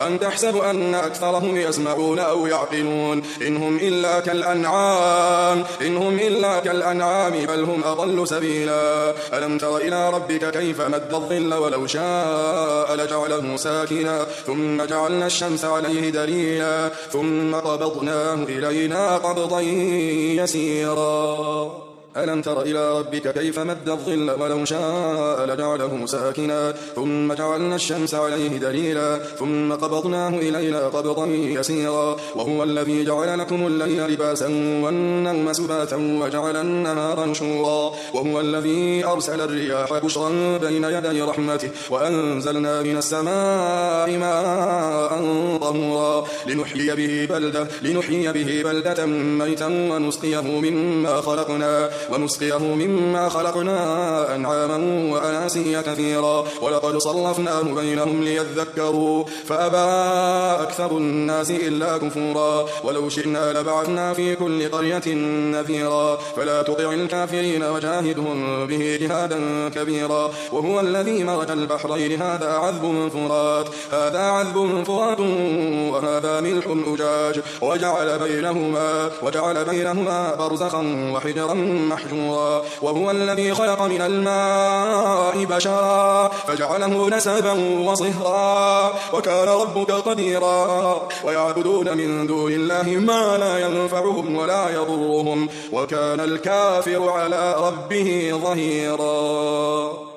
أم تحسب أن أكثرهم يسمعون أو يعقلون إن هم إلا كالأنعام بل هم أضل سبيلا ألم تر إلى ربك كيف مد الظل ولو شاء لجعله ساكنا ثم جعلنا الشمس عليه دليلا ثم قبضناه إلينا قبضا يسيرا ألم تر إلى ربك كيف مد الظل ولو شاء لجعله ساكنا ثم جعلنا الشمس عليه دليلا ثم قبضناه إلينا قبضا يسيرا وهو الذي جعل لكم الليل لباسا والنوم سباتا وجعل النهار نشورا وهو الذي أرسل الرياح بشرا بين يدي رحمته وأنزلنا من السماء ماء طهورا لنحيي به بلدة ميتا ونسقيه مما خلقنا أنعاما وأناسيا كثيرا ولقد صرفناه بينهم ليذكروا فأبى أكثر الناس إلا كفورا ولو شئنا لبعثنا في كل قرية نذيرا فلا تطع الكافرين وجاهدهم به جهادا كبيرا وهو الذي مرج البحرين هذا عذب فرات وهذا ملح أجاج وجعل بينهما برزخا وحجرا محجورا وهو الذي خلق من الماء بشرا فجعله نسبا وصهرا وكان ربك قديرا ويعبدون من دون الله ما لا ينفعهم ولا يضرهم وكان الكافر على ربه ظهيرا.